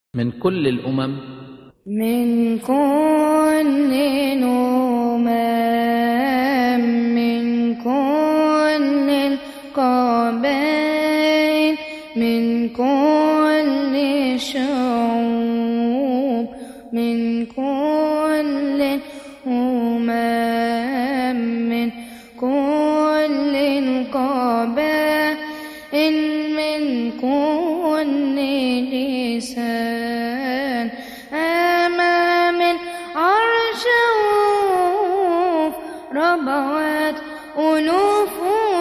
من كل الأمم، من كل الأمم، من كل القبائل، من كل الشعوب، من كل الأمم، من كل القبائل، من كل لسان، أمام العرش وقوف، ربوات ألوف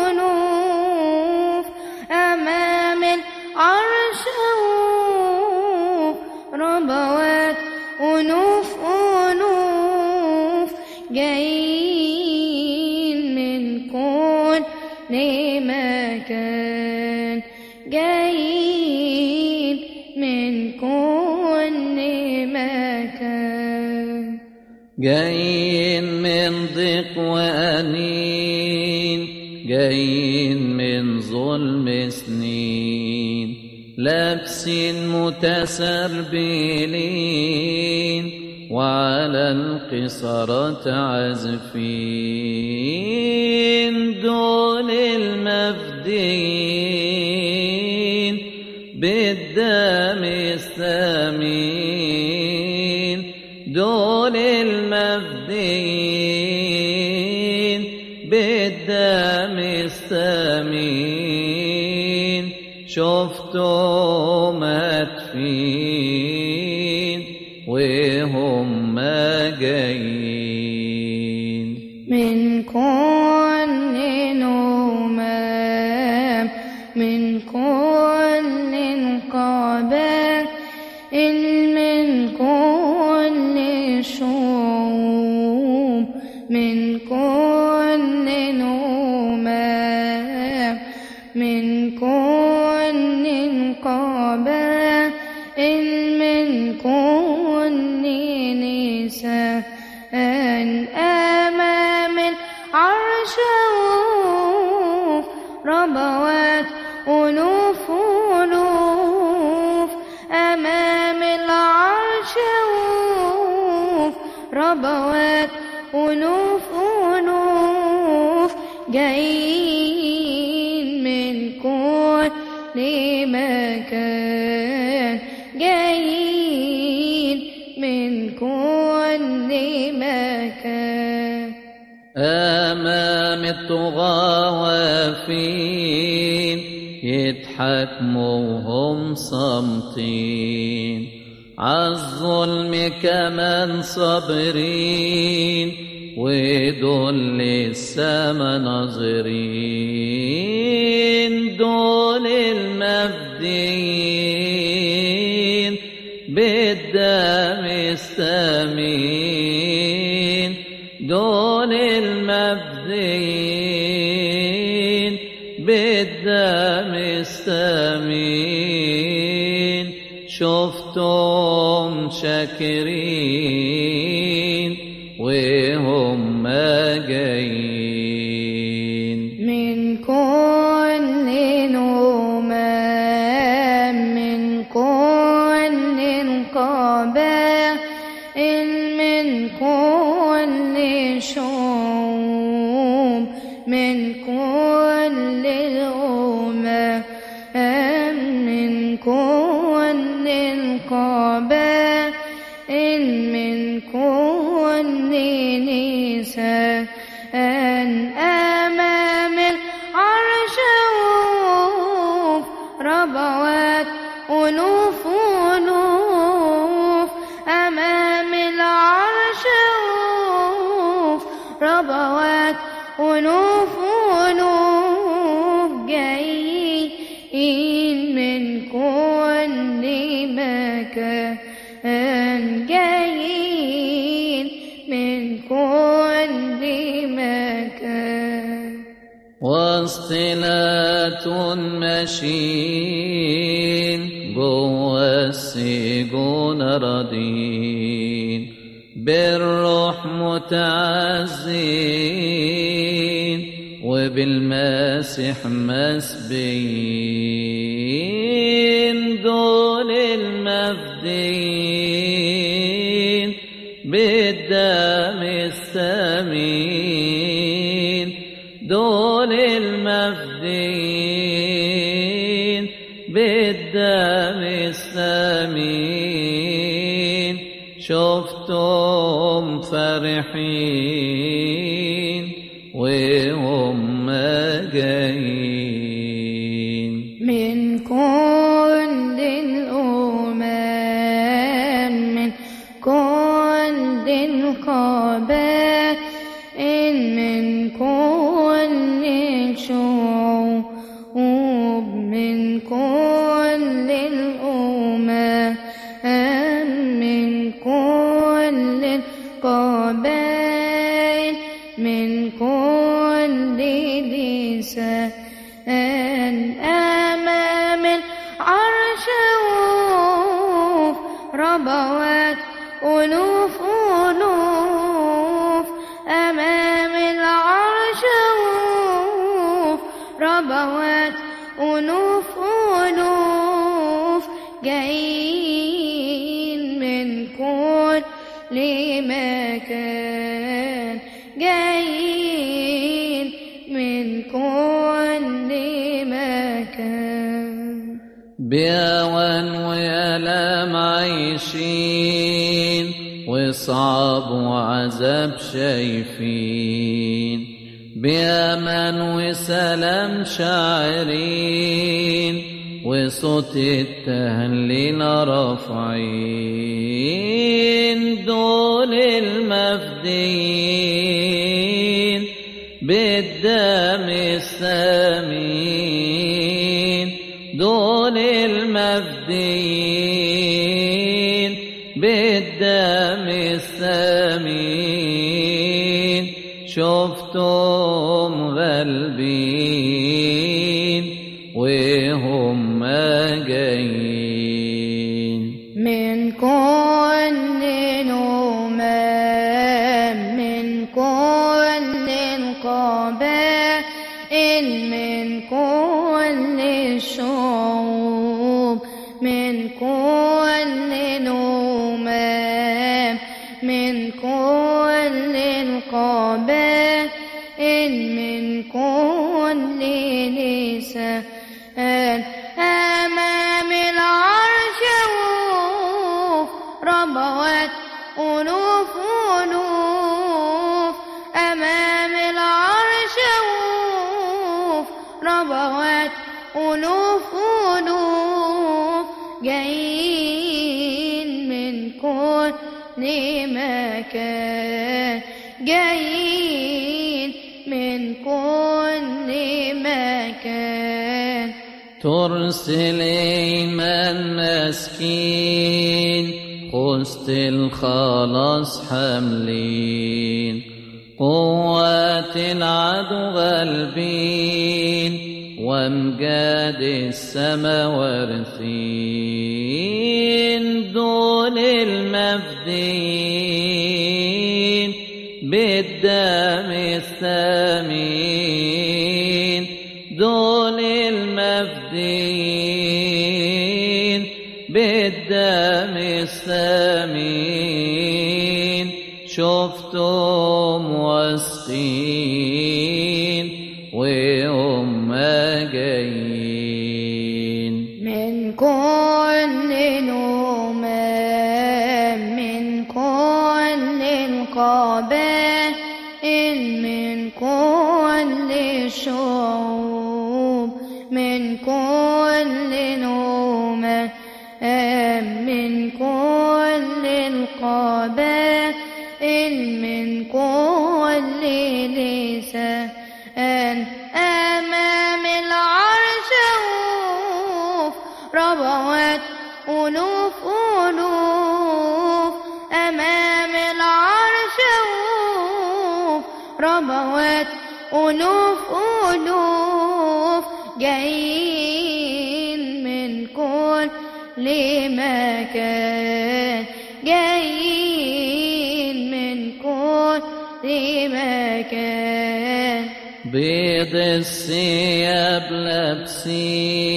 ألوف، أمام العرش وقوف، ربوات ألوف ألوف، جايين من كل مكان، جايين من كل مكان، جايين من ضيق وأنين، جايين من ظلم سنين، لابسين متسربلين، وعلى القصرات عازفين، دول المفديين بالدم الثمين، دول المفديين بالدم الثمين، شفتوا مدفين وهم جايين من كل الأمم، من كل القبائل، من كل الشعوب، من كل الأمم، من كل القبائل، من كل لسان، أمام العرش وقوف، ربوات ألوف ألوف، أمام العرش وقوف، ربوات ألوف ألوف، جايين من كل مكان، جايين من كل مكان، أمام الطغاة واقفين، يتحكموا وهم صامتين، عالظلم كمان صابرين، ودول السما ناظرين، دول المفديين بالدم الثمين، دول المفديين بالدم الثمين، شفتم شاكرين وهم جايين من كل الأمم، من كل القبائل، من كل الشعوب، من كل الأمم، من كل القبائل، من كل لسان، أمام العرش وقوف، ربوات ألوف ألوف، أمام العرش وقوف، ربوات ألوف ألوف، جايين من كل مكان، جايين من كل مكان، وسطلات ماشيين، جوا السجون راضين، بالروح متعزين، وبالمسيح مسبيين، دول المفديين بالدم الثمين شفتم فرحين وهم جايين من كل الأمم من كل القبائل من كل الشعوب من كل الأمم من كل القبائل من كل لسان أمام العرش ربوات ألوف ألوف أمام العرش ربوات ألوف ألوف جايين من كل مكان جايين من كل مكان بأوان وآلام عايشين وصعب وعذاب شايفين بأمان وسلام شاعرين وصوت التهليل رافعين دول المفديين بالدم الثمين دول المفديين بالدم الثمين شفتم غالبين وهم جايين من كل الأمم من كل القبائل من كل الشعوب من كل الأمم من كل القبائل من كل لسان أمام العرش ربوات ألوف ألوف أمام العرش ربوات ألوف ألوف جايين من كل مكان جايين من كل مكان ترسل إيمان مسكين خست الخلاص حاملين قوات العدو غالبين وامجاد السما وارثين دول المفديين بالدم الثمين دول المفديين بالدم الثمين شفتم واثقين وهم جايين من كل الأمم من كل القبائل من كل الشعوب من كل الأمم من كل القبائل من كل لسان أمام العرش ربوات ألوف ألوف أمام العرش ربوات ألوف ألوف جايين من كل مكان جايين من كل مكان بيض الثياب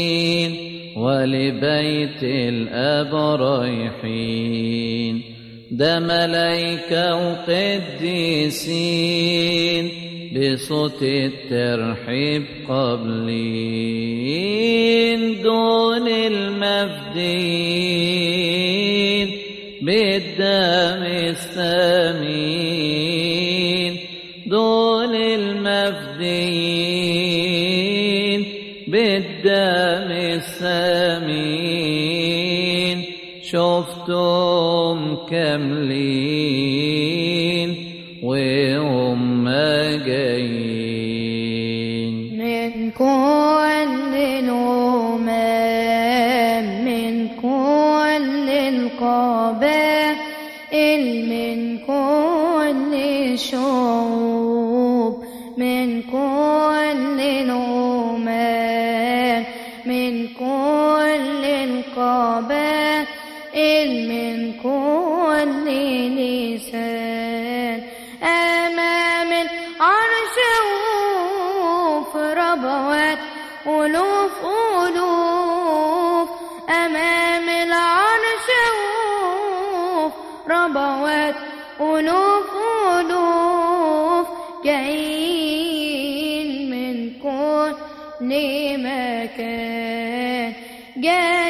لابسين ولبيت الأب رايحين ده ملايكة وقديسين بصوت الترحيب قابلين، دون المفديين بالدم الثمين، دون المفديين بالدم الثمين، شفتم كاملين وهم جايين من كل الأمم، من كل القبائل، من كل الشعوب، من كل الأمم، من كل القبائل، من كل لسان، أمام العرش وقوف ربوات ألوف ألوف، أمام العرش وقوف ربوات ألوف ألوف، جايين من كل مكان،